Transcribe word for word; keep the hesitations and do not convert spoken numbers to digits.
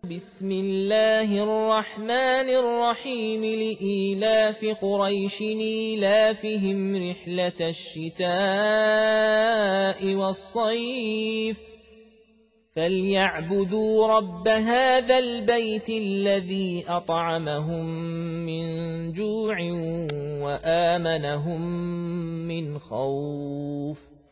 بسم الله الرحمن الرحيم لإيلاف قريش إيلافهم رحلة الشتاء والصيف فليعبدوا رب هذا البيت الذي أطعمهم من جوع وآمنهم من خوف